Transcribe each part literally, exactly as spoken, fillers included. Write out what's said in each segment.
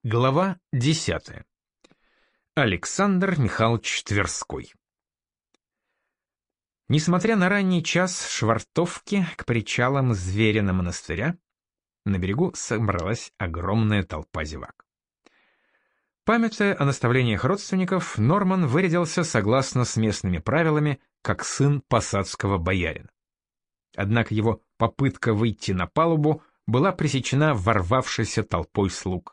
Глава десятая. Александр Михайлович Тверской. Несмотря на ранний час швартовки к причалам Зверина монастыря, на берегу собралась огромная толпа зевак. Памятуя о наставлениях родственников, Норман вырядился согласно с местными правилами, как сын посадского боярина. Однако его попытка выйти на палубу была пресечена ворвавшейся толпой слуг.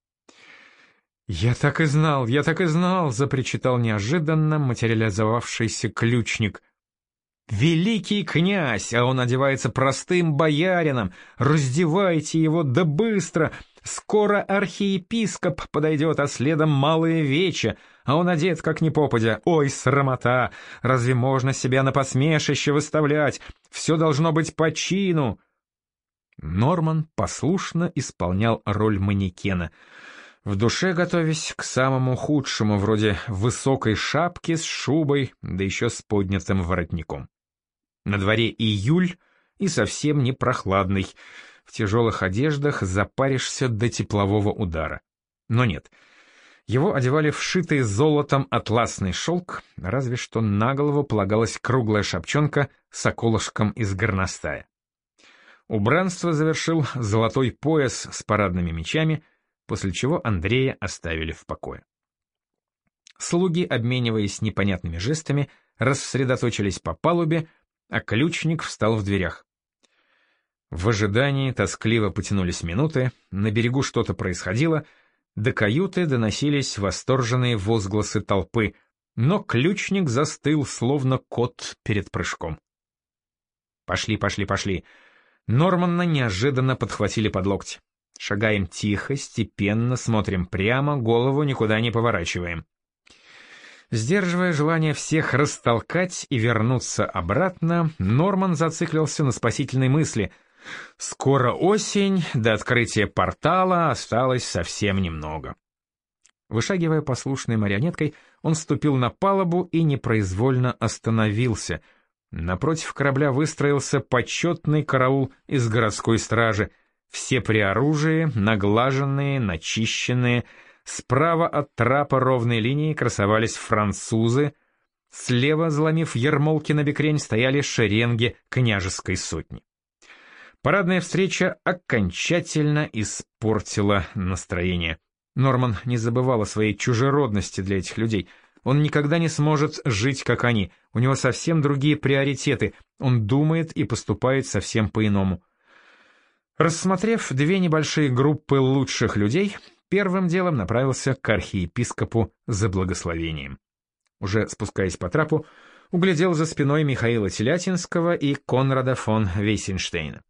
«Я так и знал, я так и знал!» — запричитал неожиданно материализовавшийся ключник. «Великий князь, а он одевается простым боярином! Раздевайте его, да быстро! Скоро архиепископ подойдет, а следом малое вече, а он одет как ни попадя. Ой, срамота! Разве можно себя на посмешище выставлять? Все должно быть по чину!» Норман послушно исполнял роль манекена — в душе готовясь к самому худшему, вроде высокой шапки с шубой, да еще с поднятым воротником. На дворе июль и совсем не прохладный. В тяжелых одеждах запаришься до теплового удара. Но нет. Его одевали в шитый золотом атласный шелк, разве что на голову полагалась круглая шапчонка с околышком из горностая. Убранство завершил золотой пояс с парадными мечами, после чего Андрея оставили в покое. Слуги, обмениваясь непонятными жестами, рассредоточились по палубе, а ключник встал в дверях. В ожидании тоскливо потянулись минуты, на берегу что-то происходило, до каюты доносились восторженные возгласы толпы, но ключник застыл, словно кот перед прыжком. «Пошли, пошли, пошли!» Нормана неожиданно подхватили под локти. Шагаем тихо, степенно, смотрим прямо, голову никуда не поворачиваем. Сдерживая желание всех растолкать и вернуться обратно, Норман зациклился на спасительной мысли. Скоро осень, до открытия портала осталось совсем немного. Вышагивая послушной марионеткой, он ступил на палубу и непроизвольно остановился. Напротив корабля выстроился почетный караул из городской стражи. Все при оружии, наглаженные, начищенные. Справа от трапа ровной линии красовались французы. Слева, заломив ермолки на бекрень, стояли шеренги княжеской сотни. Парадная встреча окончательно испортила настроение. Норман не забывал о своей чужеродности для этих людей. Он никогда не сможет жить, как они. У него совсем другие приоритеты. Он думает и поступает совсем по-иному. Рассмотрев две небольшие группы лучших людей, первым делом направился к архиепископу за благословением. Уже спускаясь по трапу, углядел за спиной Михаила Телятинского и Конрада фон Вейсенштейна.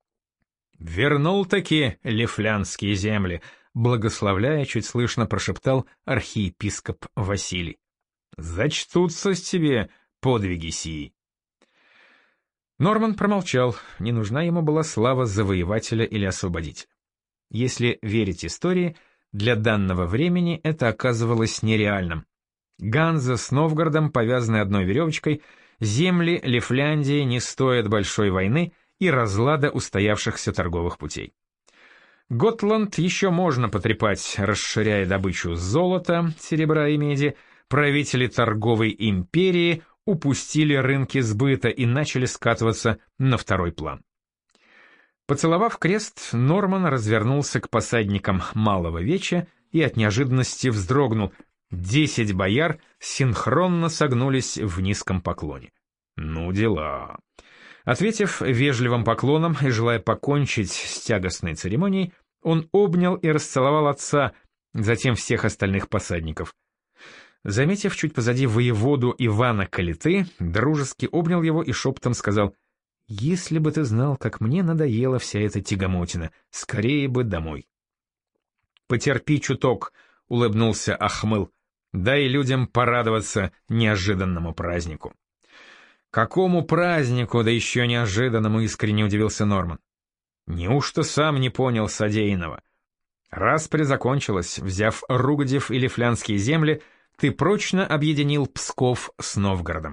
«Вернул-таки лифлянские земли», — благословляя, чуть слышно прошептал архиепископ Василий. «Зачтутся с тебе подвиги сии». Норман промолчал, не нужна ему была слава завоевателя или освободителя. Если верить истории, для данного времени это оказывалось нереальным. Ганза с Новгородом повязаны одной веревочкой, земли Лифляндии не стоят большой войны и разлада устоявшихся торговых путей. Готланд еще можно потрепать, расширяя добычу золота, серебра и меди, правители торговой империи упустили рынки сбыта и начали скатываться на второй план. Поцеловав крест, Норман развернулся к посадникам малого веча и от неожиданности вздрогнул. Десять бояр синхронно согнулись в низком поклоне. Ну дела. Ответив вежливым поклоном и желая покончить с тягостной церемонией, он обнял и расцеловал отца, затем всех остальных посадников. Заметив чуть позади воеводу Ивана Калиты, дружески обнял его и шепотом сказал: «Если бы ты знал, как мне надоела вся эта тягомотина, скорее бы домой». «Потерпи чуток», — улыбнулся Ахмыл, — «дай людям порадоваться неожиданному празднику». «Какому празднику, да еще неожиданному?» — искренне удивился Норман. «Неужто сам не понял содеянного? Распря закончилась, взяв Ругодев и Лифлянские земли, ты прочно объединил Псков с Новгородом».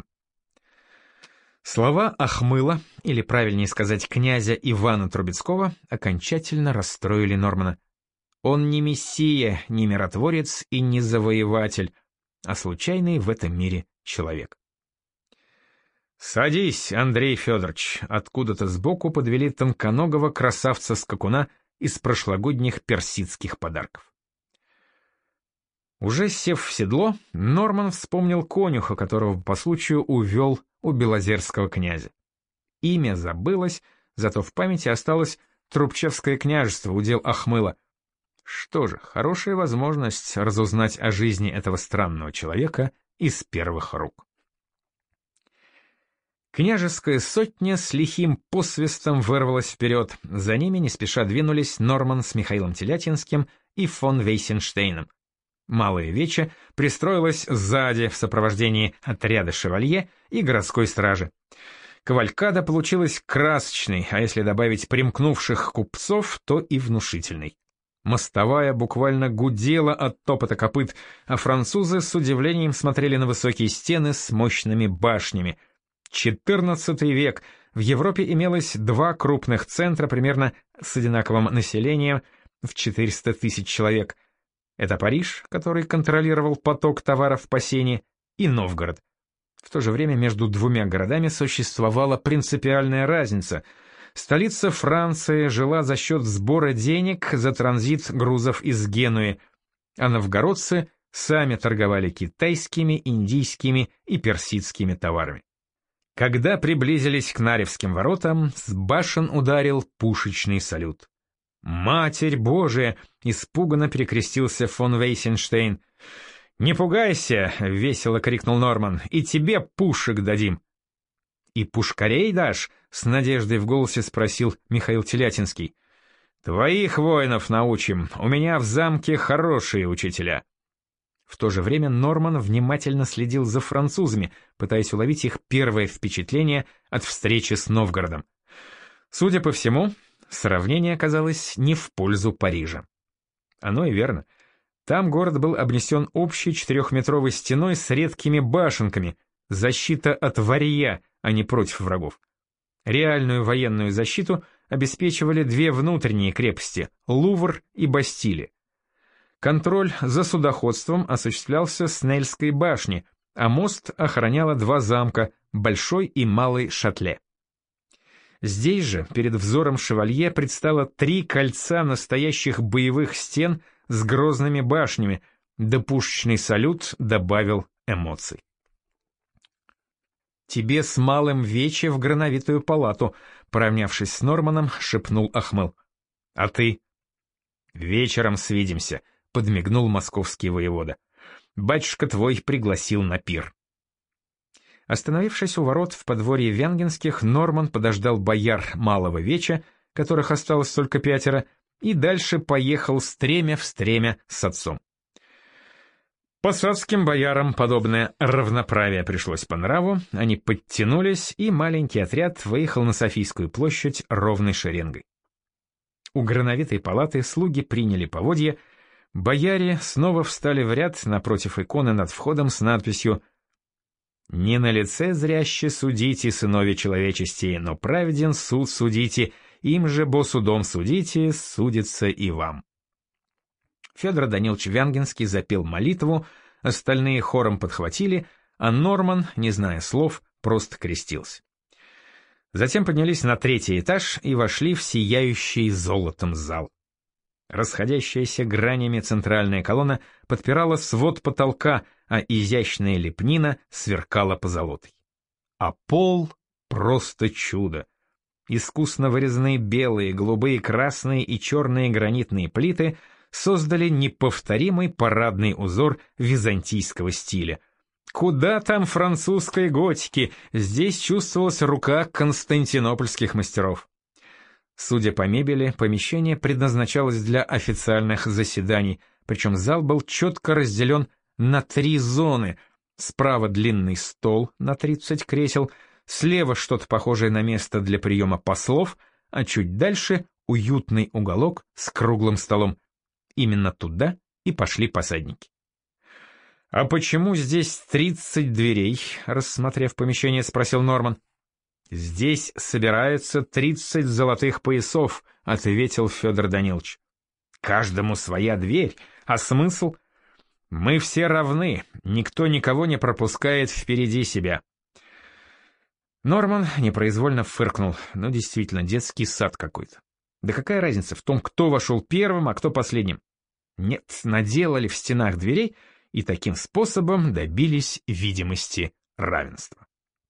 Слова Ахмыла, или правильнее сказать князя Ивана Трубецкого, окончательно расстроили Нормана. Он не мессия, не миротворец и не завоеватель, а случайный в этом мире человек. «Садись, Андрей Федорович!» Откуда-то сбоку подвели тонконогого красавца-скакуна из прошлогодних персидских подарков. Уже сев в седло, Норман вспомнил конюха, которого по случаю увел у белозерского князя. Имя забылось, зато в памяти осталось Трубчевское княжество, удел Ахмыла. Что же, хорошая возможность разузнать о жизни этого странного человека из первых рук. Княжеская сотня с лихим посвистом вырвалась вперед. За ними не спеша двинулись Норман с Михаилом Телятинским и фон Вейсенштейном. Малая Веча пристроилась сзади в сопровождении отряда шевалье и городской стражи. Кавалькада получилась красочной, а если добавить примкнувших купцов, то и внушительной. Мостовая буквально гудела от топота копыт, а французы с удивлением смотрели на высокие стены с мощными башнями. четырнадцатый век. В Европе имелось два крупных центра примерно с одинаковым населением в четыреста тысяч человек. Это Париж, который контролировал поток товаров по Сене, и Новгород. В то же время между двумя городами существовала принципиальная разница. Столица Франции жила за счет сбора денег за транзит грузов из Генуи, а новгородцы сами торговали китайскими, индийскими и персидскими товарами. Когда приблизились к Наревским воротам, с башен ударил пушечный салют. «Матерь Божия!» — испуганно перекрестился фон Вейсенштейн. «Не пугайся!» — весело крикнул Норман. «И тебе пушек дадим!» «И пушкарей дашь?» — с надеждой в голосе спросил Михаил Телятинский. «Твоих воинов научим, у меня в замке хорошие учителя». В то же время Норман внимательно следил за французами, пытаясь уловить их первое впечатление от встречи с Новгородом. Судя по всему, сравнение оказалось не в пользу Парижа. Оно и верно. Там город был обнесен общей четырехметровой стеной с редкими башенками, защита от варья, а не против врагов. Реальную военную защиту обеспечивали две внутренние крепости – Лувр и Бастилия. Контроль за судоходством осуществлялся с Нельской башни, а мост охраняло два замка – Большой и Малый Шатле. Здесь же перед взором шевалье предстало три кольца настоящих боевых стен с грозными башнями, да пушечный салют добавил эмоций. «Тебе с малым вече в грановитую палату», — поравнявшись с Норманом, шепнул Ахмыл. «А ты?» «Вечером свидимся», — подмигнул московский воевода. «Батюшка твой пригласил на пир». Остановившись у ворот в подворье Вянгинских, Норман подождал бояр малого веча, которых осталось только пятеро, и дальше поехал стремя в стремя с отцом. Посадским боярам подобное равноправие пришлось по нраву, они подтянулись, и маленький отряд выехал на Софийскую площадь ровной шеренгой. У грановитой палаты слуги приняли поводья, бояре снова встали в ряд напротив иконы над входом с надписью «Не на лице зряще судите, сынови человечести, но праведен суд судите, им же бо судом судите, судится и вам». Федор Данилович Вянгинский запел молитву, остальные хором подхватили, а Норман, не зная слов, просто крестился. Затем поднялись на третий этаж и вошли в сияющий золотом зал. Расходящаяся гранями центральная колонна подпирала свод потолка, а изящная лепнина сверкала позолотой. А пол — просто чудо. Искусно вырезанные белые, голубые, красные и черные гранитные плиты создали неповторимый парадный узор византийского стиля. Куда там французской готики, здесь чувствовалась рука константинопольских мастеров. Судя по мебели, помещение предназначалось для официальных заседаний, причем зал был четко разделен на три зоны. Справа длинный стол на тридцать кресел, слева что-то похожее на место для приема послов, а чуть дальше уютный уголок с круглым столом. Именно туда и пошли посадники. «А почему здесь тридцать дверей?» — рассмотрев помещение, спросил Норман. «Здесь собираются тридцать золотых поясов», — ответил Федор Данилович. Каждому своя дверь, а смысл? Мы все равны, никто никого не пропускает впереди себя. Норман непроизвольно фыркнул. Ну, действительно, детский сад какой-то. Да какая разница в том, кто вошел первым, а кто последним? Нет, наделали в стенах дверей и таким способом добились видимости равенства.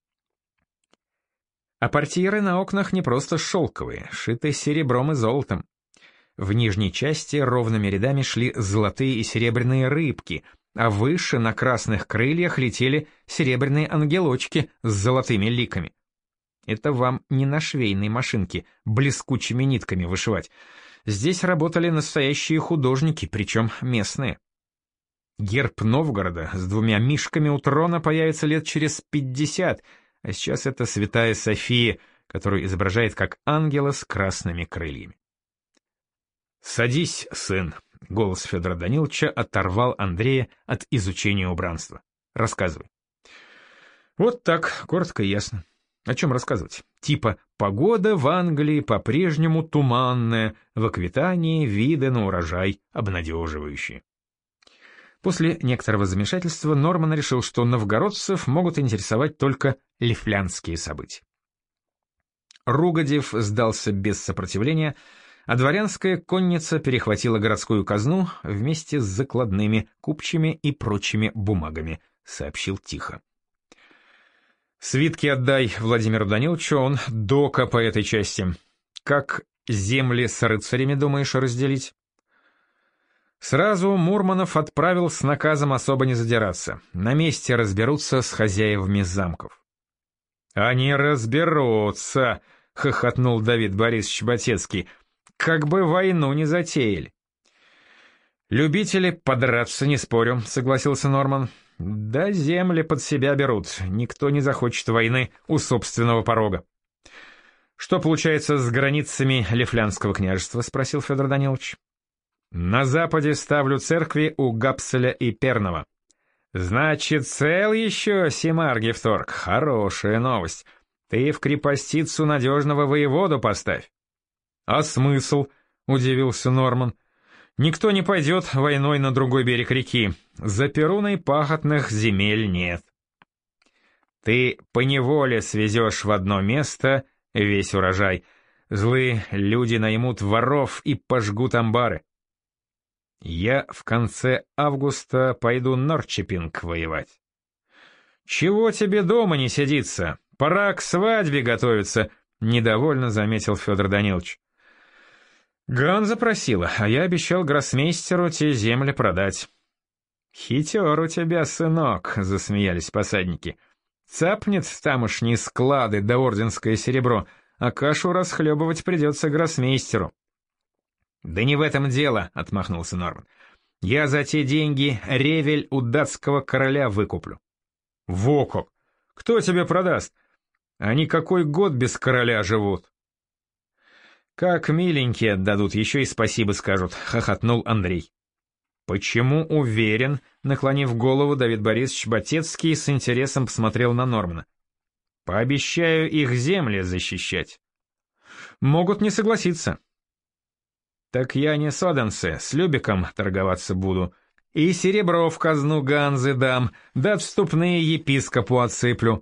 А портьеры на окнах не просто шелковые, шиты серебром и золотом. В нижней части ровными рядами шли золотые и серебряные рыбки, а выше на красных крыльях летели серебряные ангелочки с золотыми ликами. Это вам не на швейной машинке блескучими нитками вышивать. Здесь работали настоящие художники, причем местные. Герб Новгорода с двумя мишками у трона появится лет через пятьдесят, а сейчас это святая София, которую изображает как ангела с красными крыльями. «Садись, сын», — голос Федора Даниловича оторвал Андрея от изучения убранства. «Рассказывай». Вот так, коротко и ясно. О чем рассказывать? Типа «погода в Англии по-прежнему туманная, в Аквитании виды на урожай обнадеживающие». После некоторого замешательства Норман решил, что новгородцев могут интересовать только лифлянские события. Ругодев сдался без сопротивления, а дворянская конница перехватила городскую казну вместе с закладными, купчими и прочими бумагами, сообщил тихо. «Свитки отдай Владимиру Даниловичу, он дока по этой части. Как земли с рыцарями думаешь разделить?» Сразу Мурманов отправил с наказом особо не задираться. На месте разберутся с хозяевами замков. «Они разберутся», — хохотнул Давид Борисович Батецкий, — «как бы войну не затеяли». «Любители подраться, не спорю», — согласился Норман. «Да земли под себя берут, никто не захочет войны у собственного порога». «Что получается с границами Лифлянского княжества?» — спросил Федор Данилович. «На западе ставлю церкви у Гапселя и Пернова». «Значит, цел еще, Симар Гефторг, хорошая новость. Ты в крепостицу надежного воеводу поставь». «А смысл?» — удивился Норман. «Никто не пойдет войной на другой берег реки. За Перуной пахотных земель нет». «Ты поневоле свезешь в одно место весь урожай. Злые люди наймут воров и пожгут амбары». «Я в конце августа пойду Норрчепинг воевать». «Чего тебе дома не сидится? Пора к свадьбе готовиться», — недовольно заметил Федор Данилович. «Ганза просила, а я обещал гроссмейстеру те земли продать». «Хитер у тебя, сынок», — засмеялись посадники. «Цапнет тамошние склады да орденское серебро, а кашу расхлебывать придется гроссмейстеру». «Да не в этом дело», — отмахнулся Норман. «Я за те деньги ревель у датского короля выкуплю». «Во как! Кто тебе продаст? Они какой год без короля живут?» «Как миленькие отдадут, еще и спасибо скажут», — хохотнул Андрей. «Почему уверен?» — наклонив голову, Давид Борисович Батецкий с интересом посмотрел на Нормана. «Пообещаю их земли защищать». «Могут не согласиться». «Так я не с Оденсе, с Любеком торговаться буду. И серебро в казну Ганзы дам, да отступные епископу отсыплю».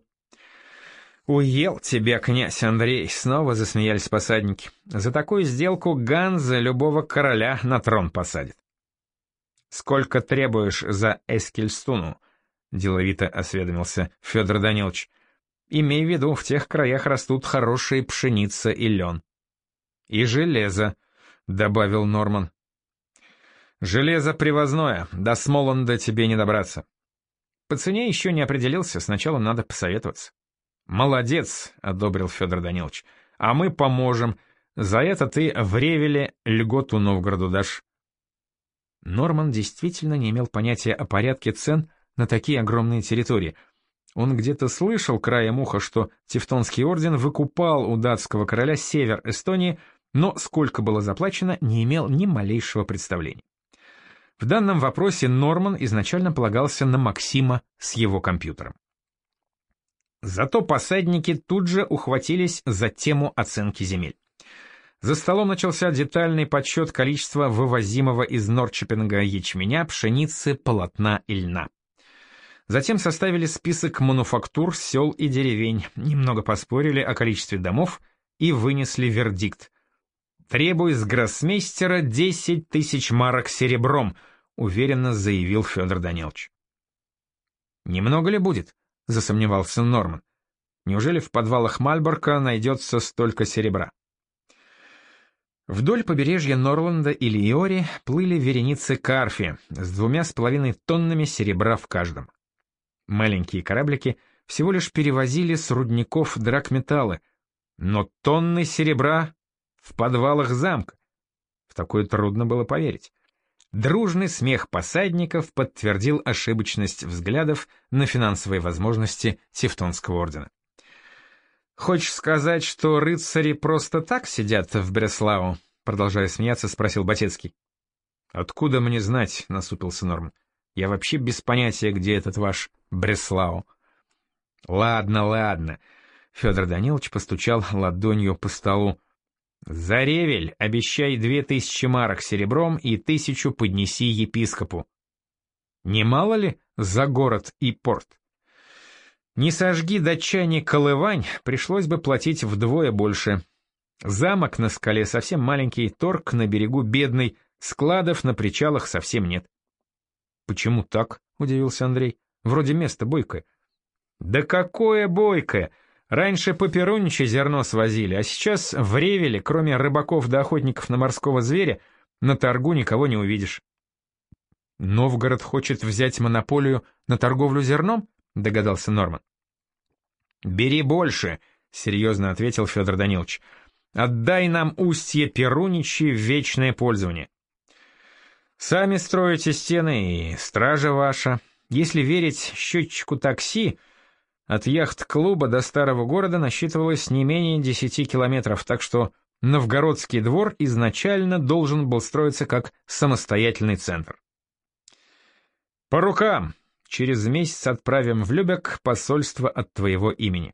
«Уел тебя, князь Андрей», — снова засмеялись посадники. «За такую сделку Ганза любого короля на трон посадит». «Сколько требуешь за Эскильстуну?» — деловито осведомился Федор Данилович. «Имей в виду, в тех краях растут хорошие пшеница и лен». «И железо», — добавил Норман. «Железо привозное, до Смоланда тебе не добраться». «По цене еще не определился, сначала надо посоветоваться». «Молодец», — одобрил Федор Данилович, — «а мы поможем. За это ты в Ревеле льготу Новгороду дашь». Норман действительно не имел понятия о порядке цен на такие огромные территории. Он где-то слышал краем уха, что Тевтонский орден выкупал у датского короля север Эстонии, но сколько было заплачено, не имел ни малейшего представления. В данном вопросе Норман изначально полагался на Максима с его компьютером. Зато посадники тут же ухватились за тему оценки земель. За столом начался детальный подсчет количества вывозимого из Норрчепинга ячменя, пшеницы, полотна и льна. Затем составили список мануфактур, сел и деревень, немного поспорили о количестве домов и вынесли вердикт. «Требуй с гроссмейстера десять тысяч марок серебром», — уверенно заявил Федор Данилович. «Немного ли будет?» — засомневался Норман. «Неужели в подвалах Мальборка найдется столько серебра?» Вдоль побережья Норланда и Лиори плыли вереницы карфи с двумя с половиной тоннами серебра в каждом. Маленькие кораблики всего лишь перевозили с рудников драгметаллы, но тонны серебра в подвалах замка. В такое трудно было поверить. Дружный смех посадников подтвердил ошибочность взглядов на финансовые возможности Тевтонского ордена. «Хочешь сказать, что рыцари просто так сидят в Бреслау?» Продолжая смеяться, спросил Батецкий. «Откуда мне знать?» — насупился Норман. «Я вообще без понятия, где этот ваш Бреслау». «Ладно, ладно», — Федор Данилович постучал ладонью по столу. «За Ревель обещай две тысячи марок серебром и тысячу поднеси епископу». «Не мало ли за город и порт?» Не сожги датчане Колывань, пришлось бы платить вдвое больше. Замок на скале совсем маленький, торг на берегу бедный, складов на причалах совсем нет. «Почему так?» — удивился Андрей. «Вроде место бойкое». «Да какое бойкое! Раньше по Перуниче зерно свозили, а сейчас в Ревеле, кроме рыбаков да охотников на морского зверя, на торгу никого не увидишь». «Новгород хочет взять монополию на торговлю зерном?» — догадался Норман. «Бери больше», — серьезно ответил Федор Данилович. «Отдай нам устье Перуничи в вечное пользование. Сами строите стены, и стража ваша. Если верить счетчику такси, от яхт-клуба до старого города насчитывалось не менее десяти километров, так что Новгородский двор изначально должен был строиться как самостоятельный центр». «По рукам! Через месяц отправим в Любек посольство от твоего имени».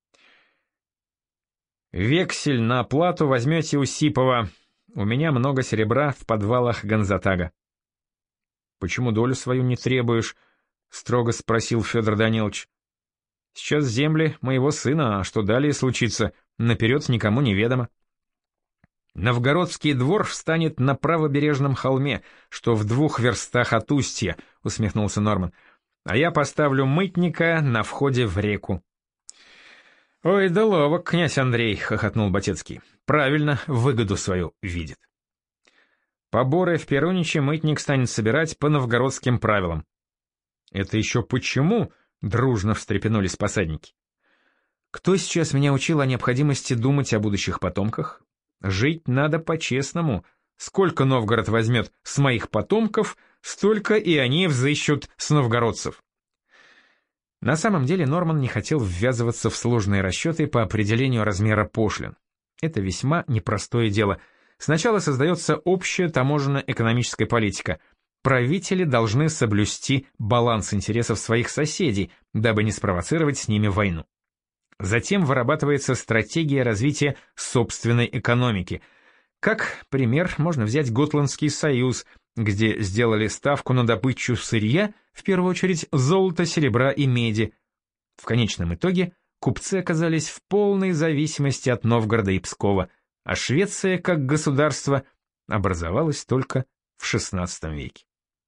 «Вексель на оплату возьмете у Сипова. У меня много серебра в подвалах Гонзатага». «Почему долю свою не требуешь?» — строго спросил Федор Данилович. «Сейчас земли моего сына, а что далее случится, наперед никому не ведомо». «Новгородский двор встанет на правобережном холме, что в двух верстах от устья», — усмехнулся Норман. «А я поставлю мытника на входе в реку». «Ой, да ловок, князь Андрей», — хохотнул Батецкий. «Правильно, выгоду свою видит». «Поборы в Перуниче мытник станет собирать по новгородским правилам». «Это еще почему?» — дружно встрепенулись посадники. «Кто сейчас меня учил о необходимости думать о будущих потомках? Жить надо по-честному. Сколько Новгород возьмет с моих потомков, столько и они взыщут с новгородцев». На самом деле Норман не хотел ввязываться в сложные расчеты по определению размера пошлин. Это весьма непростое дело. Сначала создается общая таможенно-экономическая политика. Правители должны соблюсти баланс интересов своих соседей, дабы не спровоцировать с ними войну. Затем вырабатывается стратегия развития собственной экономики. Как пример можно взять Готландский союз, где сделали ставку на добычу сырья, в первую очередь золота, серебра и меди. В конечном итоге купцы оказались в полной зависимости от Новгорода и Пскова, а Швеция, как государство, образовалась только в шестнадцатом веке.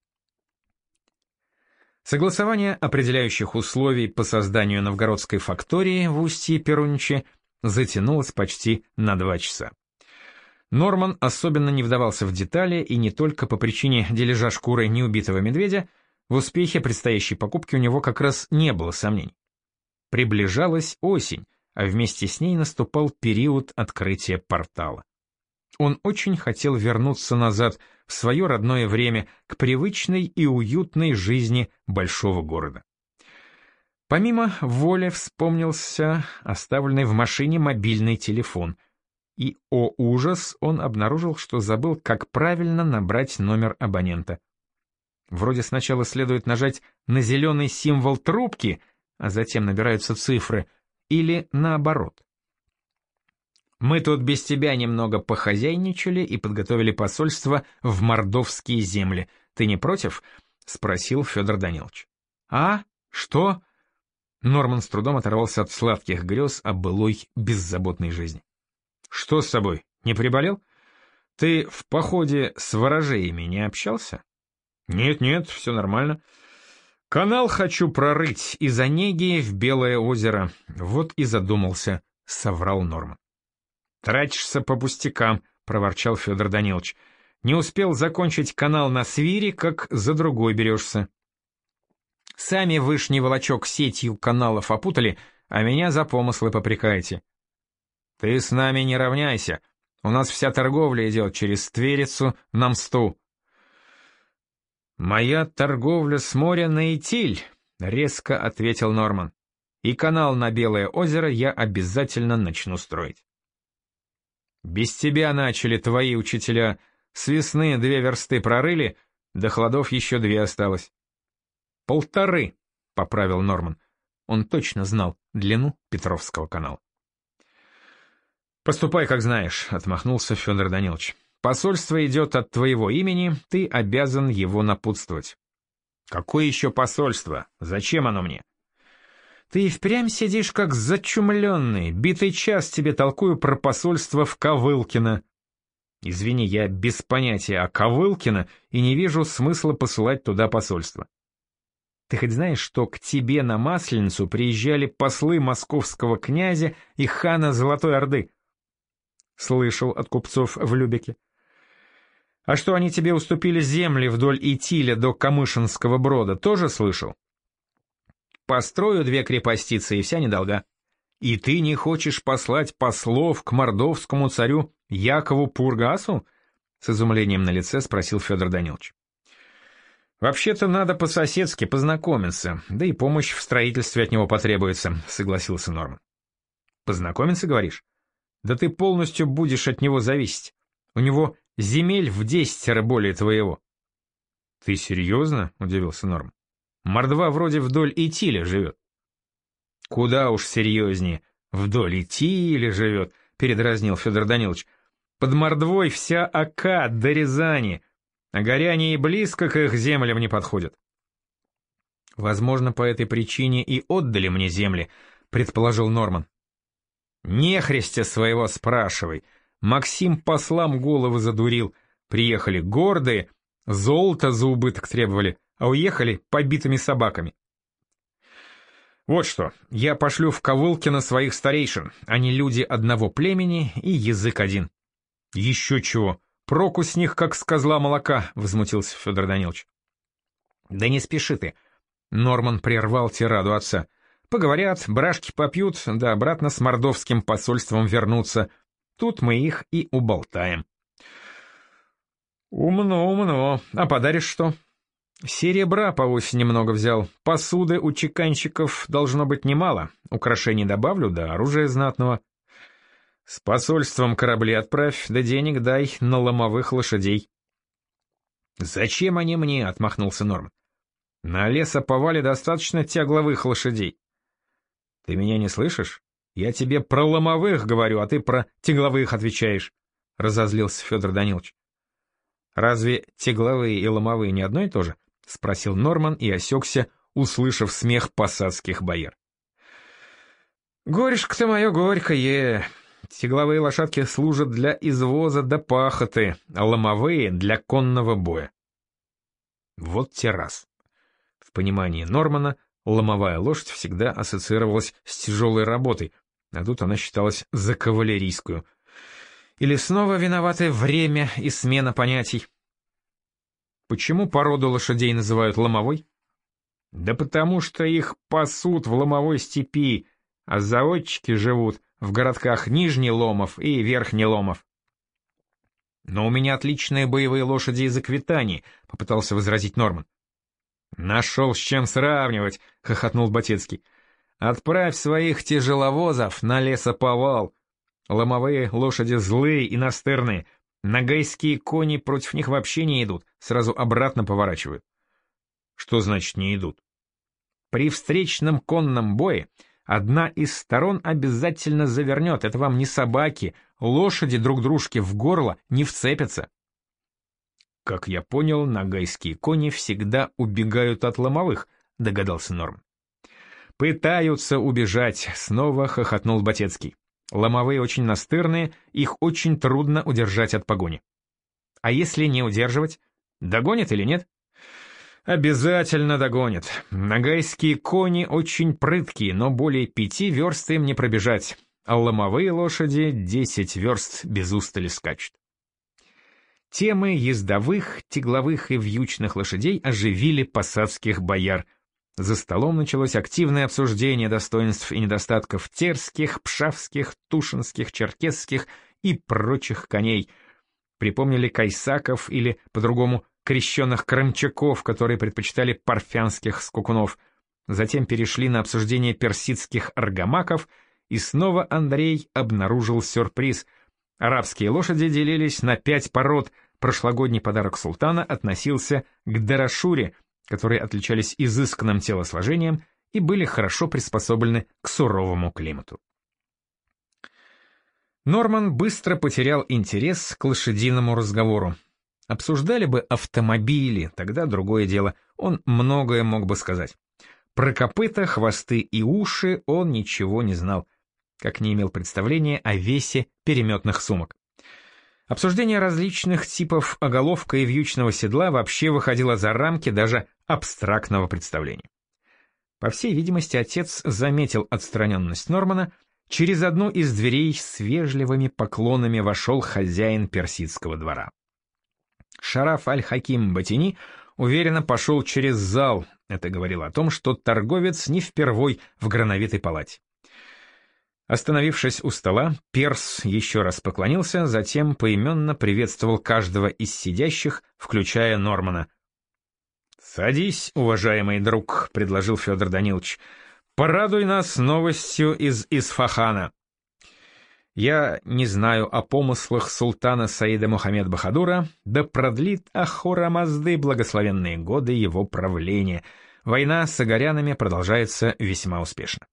Согласование определяющих условий по созданию новгородской фактории в устье Перуничи затянулось почти на два часа. Норман особенно не вдавался в детали, и не только по причине дележа шкуры неубитого медведя, в успехе предстоящей покупки у него как раз не было сомнений. Приближалась осень, а вместе с ней наступал период открытия портала. Он очень хотел вернуться назад в свое родное время, к привычной и уютной жизни большого города. Помимо воли вспомнился оставленный в машине мобильный телефон, и, о ужас, он обнаружил, что забыл, как правильно набрать номер абонента. Вроде сначала следует нажать на зеленый символ трубки, а затем набираются цифры, или наоборот. Мы тут без тебя немного похозяйничали и подготовили посольство в мордовские земли. Ты не против? — спросил Федор Данилович. — А? Что? Норман с трудом оторвался от сладких грез о былой беззаботной жизни. — Что с тобой, не приболел? Ты в походе с ворожеями не общался? — Нет-нет, все нормально. Канал хочу прорыть из Онеги в Белое озеро. Вот и задумался, — соврал Норман. — Тратишься по пустякам, — проворчал Федор Данилович. — Не успел закончить канал на свире, как за другой берешься. Сами вышний волочок сетью каналов опутали, а меня за помыслы попрекаете. Ты с нами не равняйся. У нас вся торговля идет через Тверицу на Мсту. «Моя торговля с моря на Итиль», — резко ответил Норман. «И канал на Белое озеро я обязательно начну строить». «Без тебя начали твои учителя. С весны две версты прорыли, до холодов еще две осталось». «Полторы», — поправил Норман. Он точно знал длину Петровского канала. «Поступай, как знаешь», — отмахнулся Федор Данилович. «Посольство идет от твоего имени, ты обязан его напутствовать». «Какое еще посольство? Зачем оно мне?» «Ты и впрямь сидишь как зачумленный, битый час тебе толкую про посольство в Ковылкино». «Извини, я без понятия о Ковылкино и не вижу смысла посылать туда посольство». «Ты хоть знаешь, что к тебе на Масленицу приезжали послы московского князя и хана Золотой Орды?» «Слышал от купцов в Любеке». «А что они тебе уступили земли вдоль Итиля до Камышинского брода, тоже слышал?» «Построю две крепостицы, и вся недолга». «И ты не хочешь послать послов к мордовскому царю Якову Пургасу?» — с изумлением на лице спросил Федор Данилович. «Вообще-то надо по-соседски познакомиться, да и помощь в строительстве от него потребуется», — согласился Норман. «Познакомиться, говоришь? Да ты полностью будешь от него зависеть. У него земель в десятеро более твоего». «Ты серьезно?» — удивился Норман. «Мордва вроде вдоль Итиля живет». «Куда уж серьезнее, вдоль Итиля живет», — передразнил Федор Данилович. «Под Мордвой вся Ока до Рязани, а горяне и близко к их землям не подходят». «Возможно, по этой причине и отдали мне земли», — предположил Норман. «Нехристя своего спрашивай. Максим послам головы задурил. Приехали гордые, золото за убыток требовали, а уехали побитыми собаками». «Вот что, я пошлю в Ковылкино своих старейшин. Они люди одного племени и язык один». «Еще чего. Проку с них, как с козла молока», — возмутился Федор Данилович. «Да не спеши ты». Норман прервал тираду отца. «Поговорят, брашки попьют, да обратно с мордовским посольством вернутся. Тут мы их и уболтаем». «Умно, умно. А подаришь что?» «Серебра по осени немного взял. Посуды у чеканщиков должно быть немало. Украшений добавлю, да оружия знатного». «С посольством корабли отправь, да денег дай на ломовых лошадей». «Зачем они мне?» — отмахнулся Норман. «На лесоповале достаточно тягловых лошадей». «Ты меня не слышишь? Я тебе про ломовых говорю, а ты про тягловых отвечаешь», — разозлился Федор Данилович. «Разве тягловые и ломовые не одно и то же?» — спросил Норман и осекся, услышав смех посадских бояр. «Горюшка-то мое горькое. Тягловые лошадки служат для извоза до пахоты, а ломовые — для конного боя». Вот те раз. В понимании Нормана ломовая лошадь всегда ассоциировалась с тяжелой работой, а тут она считалась за кавалерийскую. Или снова виноваты время и смена понятий? Почему породу лошадей называют ломовой? Да потому что их пасут в ломовой степи, а заводчики живут в городках Нижний Ломов и Верхний Ломов. «Но у меня отличные боевые лошади из Аквитании», — попытался возразить Норман. «Нашел с чем сравнивать», — хохотнул Батецкий. «Отправь своих тяжеловозов на лесоповал. Ломовые лошади злые и настырные. Нагайские кони против них вообще не идут, сразу обратно поворачивают». «Что значит не идут?» «При встречном конном бое Одна из сторон обязательно завернет, это вам не собаки, лошади друг дружке в горло не вцепятся. Как я понял, ногайские кони всегда убегают от ломовых, догадался Норм. Пытаются убежать, снова хохотнул Батецкий. Ломовые очень настырные, их очень трудно удержать от погони. А если не удерживать, догонят или нет? Обязательно догонят. Ногайские кони очень прыткие, но более пяти верст им не пробежать, а ломовые лошади десять верст без устали скачут. Темы ездовых, тягловых и вьючных лошадей оживили посадских бояр. За столом началось активное обсуждение достоинств и недостатков терских, пшавских, тушинских, черкесских и прочих коней. Припомнили кайсаков или, по-другому, крещенных крымчаков, которые предпочитали парфянских скакунов. Затем перешли на обсуждение персидских аргамаков, и снова Андрей обнаружил сюрприз. Арабские лошади делились на пять пород, прошлогодний подарок султана относился к дарашуре, которые отличались изысканным телосложением и были хорошо приспособлены к суровому климату. Норман быстро потерял интерес к лошадиному разговору. Обсуждали бы автомобили, тогда другое дело, он многое мог бы сказать. Про копыта, хвосты и уши он ничего не знал, как не имел представления о весе переметных сумок. Обсуждение различных типов оголовка и вьючного седла вообще выходило за рамки даже абстрактного представления. По всей видимости, отец заметил отстраненность Нормана. Через одну из дверей с вежливыми поклонами вошел хозяин персидского двора. Шараф аль-Хаким Батини уверенно пошел через зал. Это говорило о том, что торговец не впервой в грановитой палате. Остановившись у стола, перс еще раз поклонился, затем поименно приветствовал каждого из сидящих, включая Нормана. «Садись, уважаемый друг», — предложил Федор Данилович. «Порадуй нас новостью из Исфахана». Я не знаю о помыслах султана Саида Мухаммед Бахадура, да продлит Ахура Мазды благословенные годы его правления. Война с агарянами продолжается весьма успешно.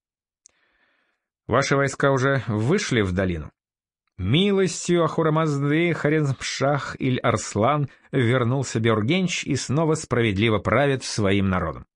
Ваши войска уже вышли в долину? Милостью Ахура Мазды Хорезмшах Иль-Арслан вернулся Бёргенч и снова справедливо правит своим народом.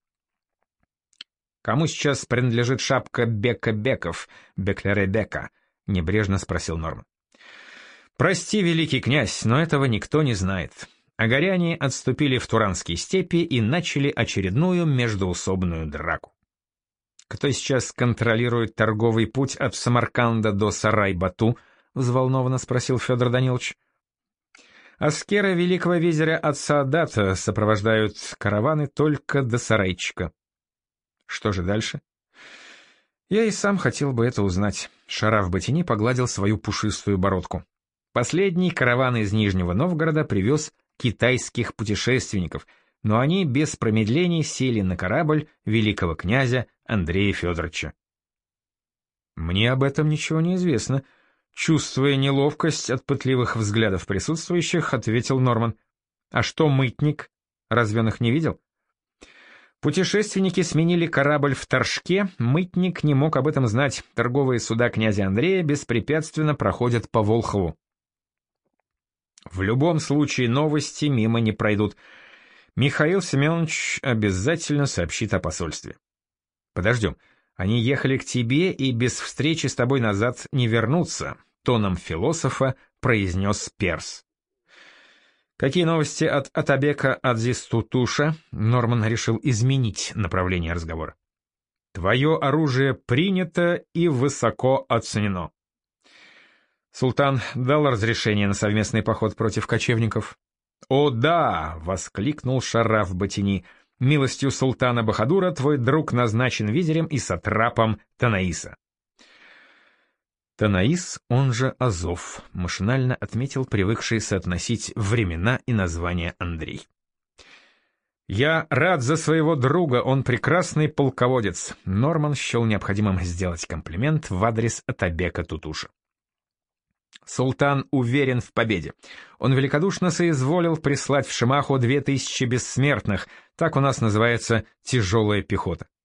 Кому сейчас принадлежит шапка Бека-Беков, Беклере-Бека? — небрежно спросил Норман. «Прости, великий князь, но этого никто не знает. Агаряне отступили в Туранские степи и начали очередную междоусобную драку. Кто сейчас контролирует торговый путь от Самарканда до Сарай-Бату?» — взволнованно спросил Федор Данилович. «Аскеры великого визиря от Саадата сопровождают караваны только до Сарайчика». «Что же дальше?» «Я и сам хотел бы это узнать». Шараф Батини погладил свою пушистую бородку. Последний караван из Нижнего Новгорода привез китайских путешественников, но они без промедлений сели на корабль великого князя Андрея Федоровича. «Мне об этом ничего не известно», — чувствуя неловкость от пытливых взглядов присутствующих, ответил Норман. «А что мытник? Разве он их не видел?» Путешественники сменили корабль в Торжке, мытник не мог об этом знать, торговые суда князя Андрея беспрепятственно проходят по Волхову. В любом случае новости мимо не пройдут. Михаил Семенович обязательно сообщит о посольстве. Подождем, они ехали к тебе и без встречи с тобой назад не вернутся, тоном философа произнес перс. «Какие новости от Атабека Адзис-Тутуша?» Норман решил изменить направление разговора. «Твое оружие принято и высоко оценено». Султан дал разрешение на совместный поход против кочевников. «О да!» — воскликнул Шараф Батини. «Милостью султана Бахадура твой друг назначен визирем и сатрапом Танаиса». Танаис, он же Азов, машинально отметил привыкший соотносить времена и названия Андрей. «Я рад за своего друга, он прекрасный полководец», — Норман счел необходимым сделать комплимент в адрес Атабека Тутуша. Султан уверен в победе. Он великодушно соизволил прислать в Шимаху две тысячи бессмертных, так у нас называется тяжелая пехота.